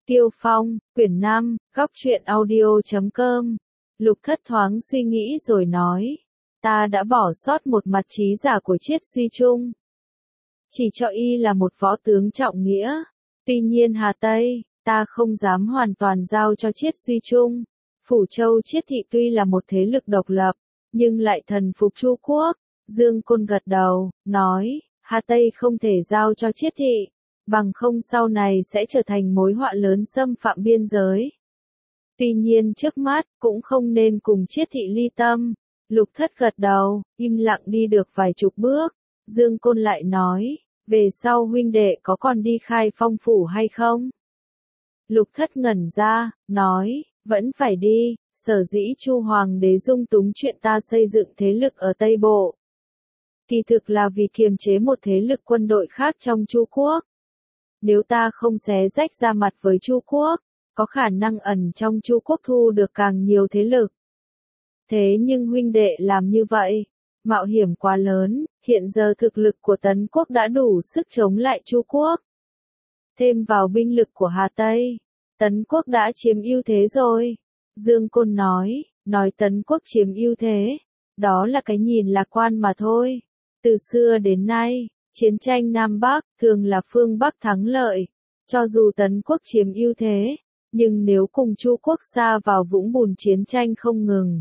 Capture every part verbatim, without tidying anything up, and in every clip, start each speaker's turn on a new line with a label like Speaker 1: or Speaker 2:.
Speaker 1: Tiêu Phong, quyển năm, góc truyện audio chấm com. Lục Thất thoáng suy nghĩ rồi nói, ta đã bỏ sót một mặt trí giả của Triết Duy Trung. Chỉ cho y là một võ tướng trọng nghĩa. Tuy nhiên Hà Tây, ta không dám hoàn toàn giao cho Triết Duy Trung. Phủ Châu Triết Thị tuy là một thế lực độc lập, nhưng lại thần phục Chu Quốc. Dương Côn gật đầu, nói, Hà Tây không thể giao cho Triết Thị, bằng không sau này sẽ trở thành mối họa lớn xâm phạm biên giới. Tuy nhiên trước mắt, cũng không nên cùng Triết Thị ly tâm. Lục Thất gật đầu, im lặng đi được vài chục bước. Dương Côn lại nói, về sau huynh đệ có còn đi Khai Phong phủ hay không? Lục Thất ngẩn ra, nói, vẫn phải đi, sở dĩ Chu Hoàng đế dung túng chuyện ta xây dựng thế lực ở Tây Bộ. Kỳ thực là vì kiềm chế một thế lực quân đội khác trong Chu Quốc. Nếu ta không xé rách ra mặt với Chu Quốc, có khả năng ẩn trong Chu Quốc thu được càng nhiều thế lực. Thế nhưng huynh đệ làm như vậy, mạo hiểm quá lớn, hiện giờ thực lực của Tấn Quốc đã đủ sức chống lại Chu Quốc. Thêm vào binh lực của Hà Tây, Tấn Quốc đã chiếm ưu thế rồi. Dương Côn nói, nói Tấn Quốc chiếm ưu thế, đó là cái nhìn lạc quan mà thôi. Từ xưa đến nay, chiến tranh Nam Bắc thường là phương Bắc thắng lợi. Cho dù Tấn Quốc chiếm ưu thế, nhưng nếu cùng Chu Quốc sa vào vũng bùn chiến tranh không ngừng,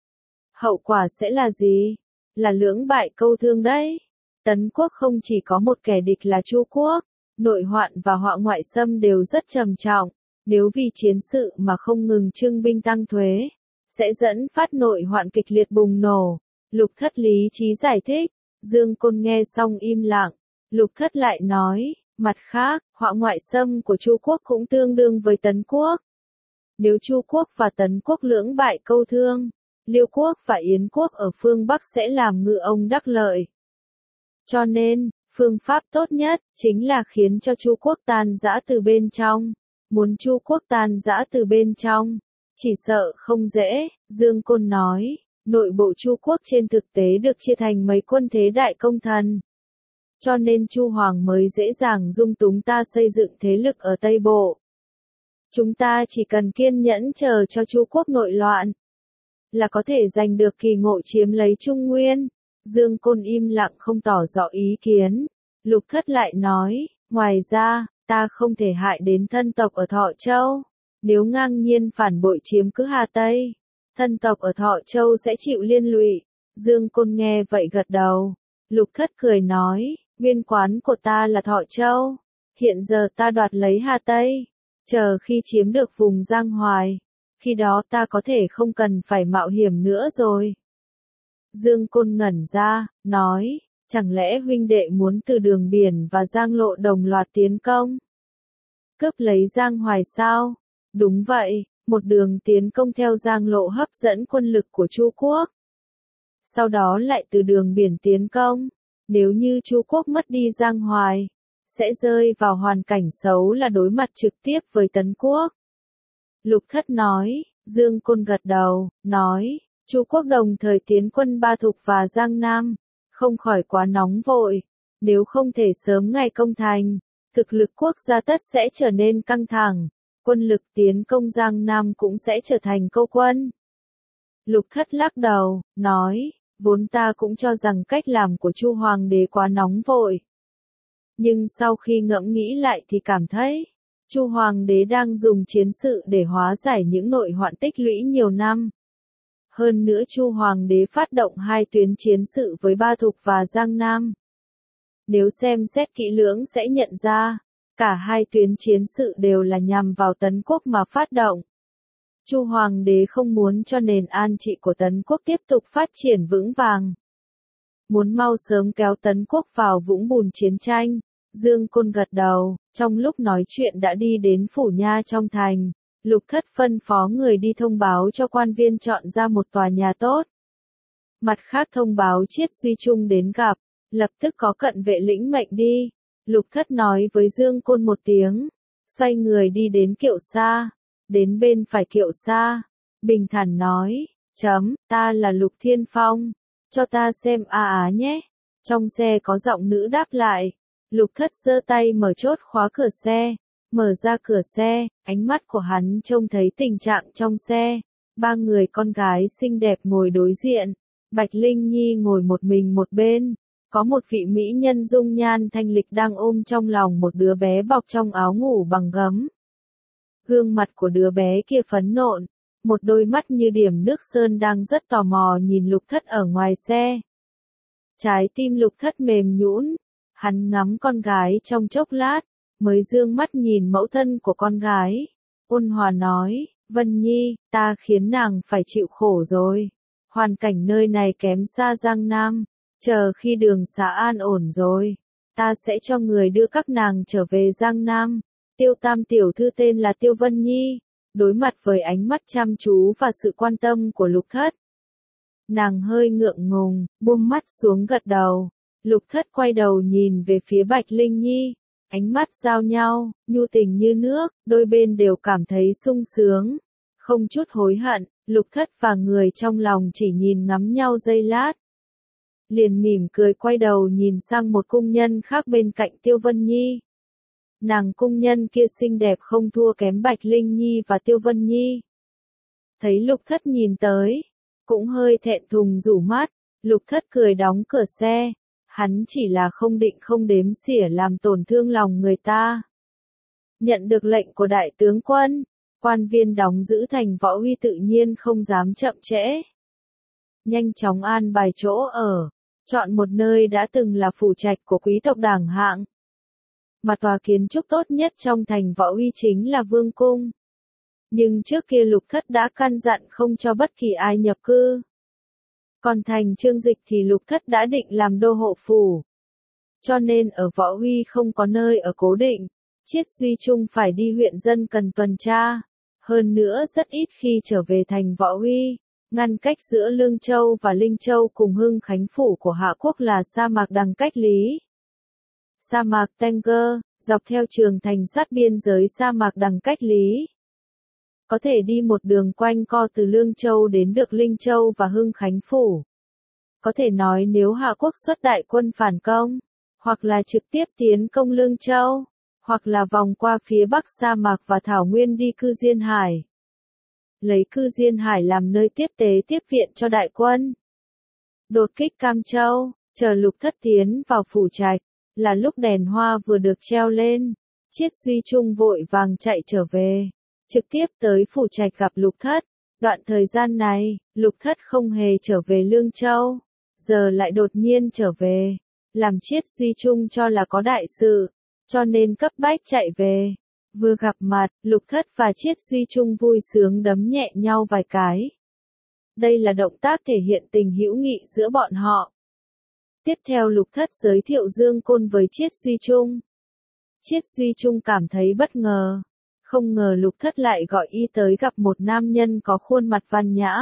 Speaker 1: hậu quả sẽ là gì? Là lưỡng bại câu thương đấy. Tấn Quốc không chỉ có một kẻ địch là Chu Quốc, nội hoạn và họa ngoại xâm đều rất trầm trọng. Nếu vì chiến sự mà không ngừng trưng binh tăng thuế, sẽ dẫn phát nội hoạn kịch liệt bùng nổ. Lục Thất lý trí giải thích. Dương Côn nghe xong im lặng. Lục Thất lại nói, mặt khác, họa ngoại xâm của Chu Quốc cũng tương đương với Tấn Quốc. Nếu Chu Quốc và Tấn Quốc lưỡng bại câu thương, Liêu Quốc và Yến Quốc ở phương Bắc sẽ làm ngư ông đắc lợi. Cho nên, phương pháp tốt nhất chính là khiến cho Chu Quốc tan rã từ bên trong. Muốn Chu Quốc tan rã từ bên trong, chỉ sợ không dễ. Dương Côn nói, nội bộ Chu Quốc trên thực tế được chia thành mấy quân thế đại công thần. Cho nên Chu Hoàng mới dễ dàng dung túng ta xây dựng thế lực ở Tây Bộ. Chúng ta chỉ cần kiên nhẫn chờ cho Chu Quốc nội loạn, là có thể giành được kỳ ngộ chiếm lấy Trung Nguyên. Dương Côn im lặng không tỏ rõ ý kiến. Lục Thất lại nói, ngoài ra, ta không thể hại đến thân tộc ở Thọ Châu. Nếu ngang nhiên phản bội chiếm cứ Hà Tây, thân tộc ở Thọ Châu sẽ chịu liên lụy. Dương Côn nghe vậy gật đầu. Lục Thất cười nói, nguyên quán của ta là Thọ Châu. Hiện giờ ta đoạt lấy Hà Tây. Chờ khi chiếm được vùng Giang Hoài, khi đó ta có thể không cần phải mạo hiểm nữa rồi. Dương Côn ngẩn ra, nói, chẳng lẽ huynh đệ muốn từ đường biển và Giang Lộ đồng loạt tiến công? Cướp lấy Giang Hoài sao? Đúng vậy, một đường tiến công theo Giang Lộ hấp dẫn quân lực của Chu Quốc. Sau đó lại từ đường biển tiến công. Nếu như Chu Quốc mất đi Giang Hoài, sẽ rơi vào hoàn cảnh xấu là đối mặt trực tiếp với Tấn Quốc. Lục Thất nói, Dương Côn gật đầu, nói, Chu Quốc đồng thời tiến quân Ba Thục và Giang Nam, không khỏi quá nóng vội. Nếu không thể sớm ngày công thành, thực lực quốc gia tất sẽ trở nên căng thẳng, quân lực tiến công Giang Nam cũng sẽ trở thành câu quân. Lục Thất lắc đầu, nói, vốn ta cũng cho rằng cách làm của Chu Hoàng đế quá nóng vội. Nhưng sau khi ngẫm nghĩ lại thì cảm thấy, Chu Hoàng đế đang dùng chiến sự để hóa giải những nội hoạn tích lũy nhiều năm. Hơn nữa Chu Hoàng đế phát động hai tuyến chiến sự với Ba Thục và Giang Nam. Nếu xem xét kỹ lưỡng sẽ nhận ra, cả hai tuyến chiến sự đều là nhằm vào Tấn Quốc mà phát động. Chu Hoàng đế không muốn cho nền an trị của Tấn Quốc tiếp tục phát triển vững vàng. Muốn mau sớm kéo Tấn Quốc vào vũng bùn chiến tranh. Dương Côn gật đầu, trong lúc nói chuyện đã đi đến phủ nha trong thành. Lục Thất phân phó người đi thông báo cho quan viên chọn ra một tòa nhà tốt. Mặt khác thông báo Triết Duy Trung đến gặp, lập tức có cận vệ lĩnh mệnh đi. Lục Thất nói với Dương Côn một tiếng, xoay người đi đến kiệu xa. Đến bên phải kiệu xa, bình thản nói, chấm, ta là Lục Thiên Phong, cho ta xem a á nhé. Trong xe có giọng nữ đáp lại. Lục Thất giơ tay mở chốt khóa cửa xe, Mở ra cửa xe, ánh mắt của hắn trông thấy tình trạng trong xe. Ba người con gái xinh đẹp ngồi đối diện. Bạch Linh Nhi ngồi một mình một bên. Có một vị mỹ nhân dung nhan thanh lịch đang ôm trong lòng một đứa bé bọc trong áo ngủ bằng gấm. Gương mặt của đứa bé kia phấn nộn. Một đôi mắt như điểm nước sơn đang rất tò mò nhìn Lục Thất ở ngoài xe. Trái tim Lục Thất mềm nhũn. Hắn ngắm con gái trong chốc lát, mới dương mắt nhìn mẫu thân của con gái. Ôn hòa nói, Vân Nhi, ta khiến nàng phải chịu khổ rồi. Hoàn cảnh nơi này kém xa Giang Nam. Chờ khi đường xá an ổn rồi, ta sẽ cho người đưa các nàng trở về Giang Nam. Tiêu Tam tiểu thư tên là Tiêu Vân Nhi. Đối mặt với ánh mắt chăm chú và sự quan tâm của Lục Thất, nàng hơi ngượng ngùng, buông mắt xuống gật đầu. Lục Thất quay đầu nhìn về phía Bạch Linh Nhi, ánh mắt giao nhau, nhu tình như nước, đôi bên đều cảm thấy sung sướng, không chút hối hận. Lục Thất và người trong lòng chỉ nhìn ngắm nhau giây lát, liền mỉm cười quay đầu nhìn sang một cung nhân khác bên cạnh Tiêu Vân Nhi. Nàng cung nhân kia xinh đẹp không thua kém Bạch Linh Nhi và Tiêu Vân Nhi. Thấy Lục Thất nhìn tới, cũng hơi thẹn thùng rủ mắt. Lục Thất cười đóng cửa xe. Hắn chỉ là không định không đếm xỉa làm tổn thương lòng người ta. Nhận được lệnh của đại tướng quân, quan viên đóng giữ thành Võ Huy tự nhiên không dám chậm trễ. Nhanh chóng an bài chỗ ở, chọn một nơi đã từng là phủ trạch của quý tộc đẳng hạng. Mà tòa kiến trúc tốt nhất trong thành Võ Huy chính là Vương Cung. Nhưng trước kia Lục Thất đã căn dặn không cho bất kỳ ai nhập cư. Còn thành Trương Dịch thì Lục Thất đã định làm đô hộ phủ. Cho nên ở Võ Huy không có nơi ở cố định. Chiết Duy Trung phải đi huyện dân cần tuần tra. Hơn nữa rất ít khi trở về thành Võ Huy. Ngăn cách giữa Lương Châu và Linh Châu cùng Hưng Khánh phủ của Hạ Quốc là sa mạc Đằng Cách Lý. Sa mạc Tenger, dọc theo trường thành sát biên giới sa mạc Đằng Cách Lý. Có thể đi một đường quanh co từ Lương Châu đến được Linh Châu và Hưng Khánh phủ. Có thể nói nếu Hạ Quốc xuất đại quân phản công, hoặc là trực tiếp tiến công Lương Châu, hoặc là vòng qua phía bắc sa mạc và thảo nguyên đi Cư Diên Hải. Lấy Cư Diên Hải làm nơi tiếp tế tiếp viện cho đại quân. Đột kích Cam Châu, chờ Lục Thất tiến vào phủ trạch, là lúc đèn hoa vừa được treo lên. Chiết Duy Trung vội vàng chạy trở về, trực tiếp tới phủ trạch gặp Lục Thất. Đoạn thời gian này, Lục Thất không hề trở về Lương Châu, giờ lại đột nhiên trở về, làm Chiết Duy Trung cho là có đại sự, cho nên cấp bách chạy về. Vừa gặp mặt, Lục Thất và Chiết Duy Trung vui sướng đấm nhẹ nhau vài cái. Đây là động tác thể hiện tình hữu nghị giữa bọn họ. Tiếp theo Lục Thất giới thiệu Dương Côn với Chiết Duy Trung. Chiết Duy Trung cảm thấy bất ngờ. Không ngờ Lục Thất lại gọi y tới gặp một nam nhân có khuôn mặt văn nhã.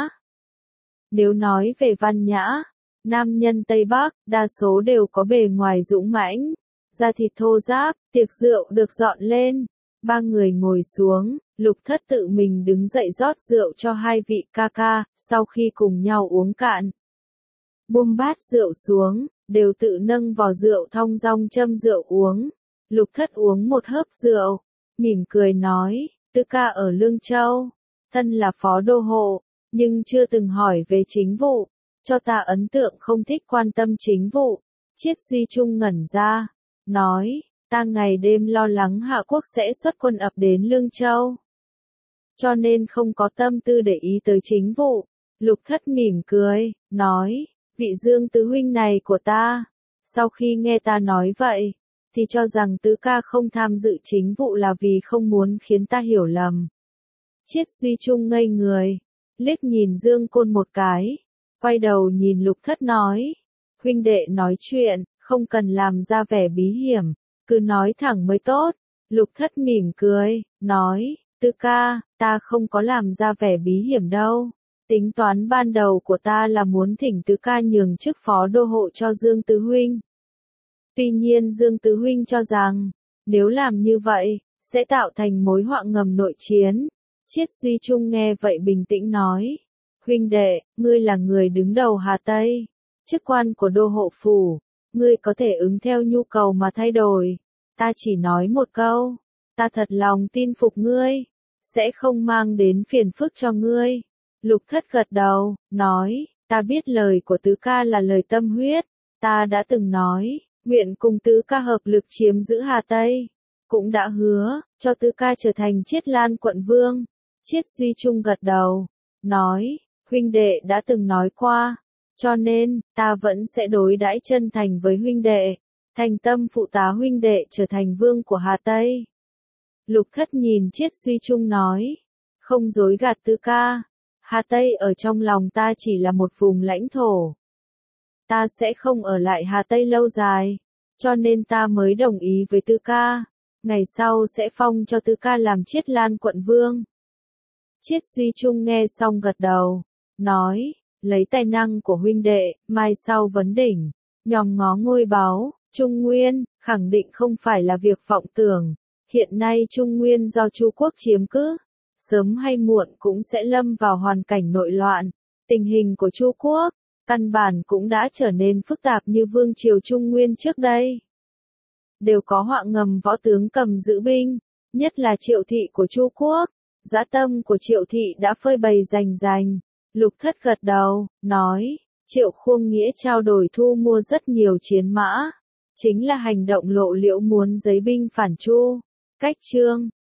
Speaker 1: Nếu nói về văn nhã, nam nhân Tây Bắc, đa số đều có bề ngoài dũng mãnh, da thịt thô ráp, tiệc rượu được dọn lên. Ba người ngồi xuống, Lục Thất tự mình đứng dậy rót rượu cho hai vị ca ca, sau khi cùng nhau uống cạn. Buông bát rượu xuống, đều tự nâng vò rượu thong dong châm rượu uống. Lục Thất uống một hớp rượu, mỉm cười nói, Tư ca ở Lương Châu, thân là phó đô hộ, nhưng chưa từng hỏi về chính vụ, cho ta ấn tượng không thích quan tâm chính vụ. Chiết Duy Trung ngẩn ra, nói, ta ngày đêm lo lắng Hạ Quốc sẽ xuất quân ập đến Lương Châu, cho nên không có tâm tư để ý tới chính vụ. Lục Thất mỉm cười, nói, vị Dương tứ huynh này của ta, sau khi nghe ta nói vậy, thì cho rằng tứ ca không tham dự chính vụ là vì không muốn khiến ta hiểu lầm. Chiết Duy Trung ngây người, liếc nhìn Dương Côn một cái, quay đầu nhìn Lục Thất nói, huynh đệ nói chuyện, không cần làm ra vẻ bí hiểm, cứ nói thẳng mới tốt. Lục Thất mỉm cười, nói, Tư ca, ta không có làm ra vẻ bí hiểm đâu. Tính toán ban đầu của ta là muốn thỉnh Tứ ca nhường chức phó đô hộ cho Dương Tứ huynh. Tuy nhiên Dương Tứ huynh cho rằng, nếu làm như vậy, sẽ tạo thành mối họa ngầm nội chiến. Chiết Duy Trung nghe vậy bình tĩnh nói, huynh đệ, ngươi là người đứng đầu Hà Tây, chức quan của đô hộ phủ, ngươi có thể ứng theo nhu cầu mà thay đổi. Ta chỉ nói một câu, ta thật lòng tin phục ngươi, sẽ không mang đến phiền phức cho ngươi. Lục Thất gật đầu, nói, ta biết lời của tứ ca là lời tâm huyết, ta đã từng nói, nguyện cùng tứ ca hợp lực chiếm giữ Hà Tây, cũng đã hứa, cho tứ ca trở thành Chiết Lan quận vương. Chiết Duy Trung gật đầu, nói, huynh đệ đã từng nói qua, cho nên, ta vẫn sẽ đối đãi chân thành với huynh đệ, thành tâm phụ tá huynh đệ trở thành vương của Hà Tây. Lục Thất nhìn Chiết Duy Trung nói, không dối gạt tứ ca, Hà Tây ở trong lòng ta chỉ là một vùng lãnh thổ. Ta sẽ không ở lại Hà Tây lâu dài, cho nên ta mới đồng ý với tứ ca, ngày sau sẽ phong cho tứ ca làm Chiết Lan quận vương. Chiết Duy Trung nghe xong gật đầu, nói, lấy tài năng của huynh đệ, mai sau vấn đỉnh, nhòm ngó ngôi báu, Trung Nguyên, khẳng định không phải là việc vọng tưởng. Hiện nay Trung Nguyên do Chu quốc chiếm cứ, sớm hay muộn cũng sẽ lâm vào hoàn cảnh nội loạn. Tình hình của Chu quốc, căn bản cũng đã trở nên phức tạp như vương triều Trung Nguyên trước đây. Đều có họa ngầm võ tướng cầm giữ binh, nhất là Triệu thị của Chu quốc. Dã tâm của Triệu thị đã phơi bày rành rành. Lục Thất gật đầu, nói, Triệu Khuông Nghĩa trao đổi thu mua rất nhiều chiến mã, chính là hành động lộ liễu muốn giấy binh phản Chu. Cách chương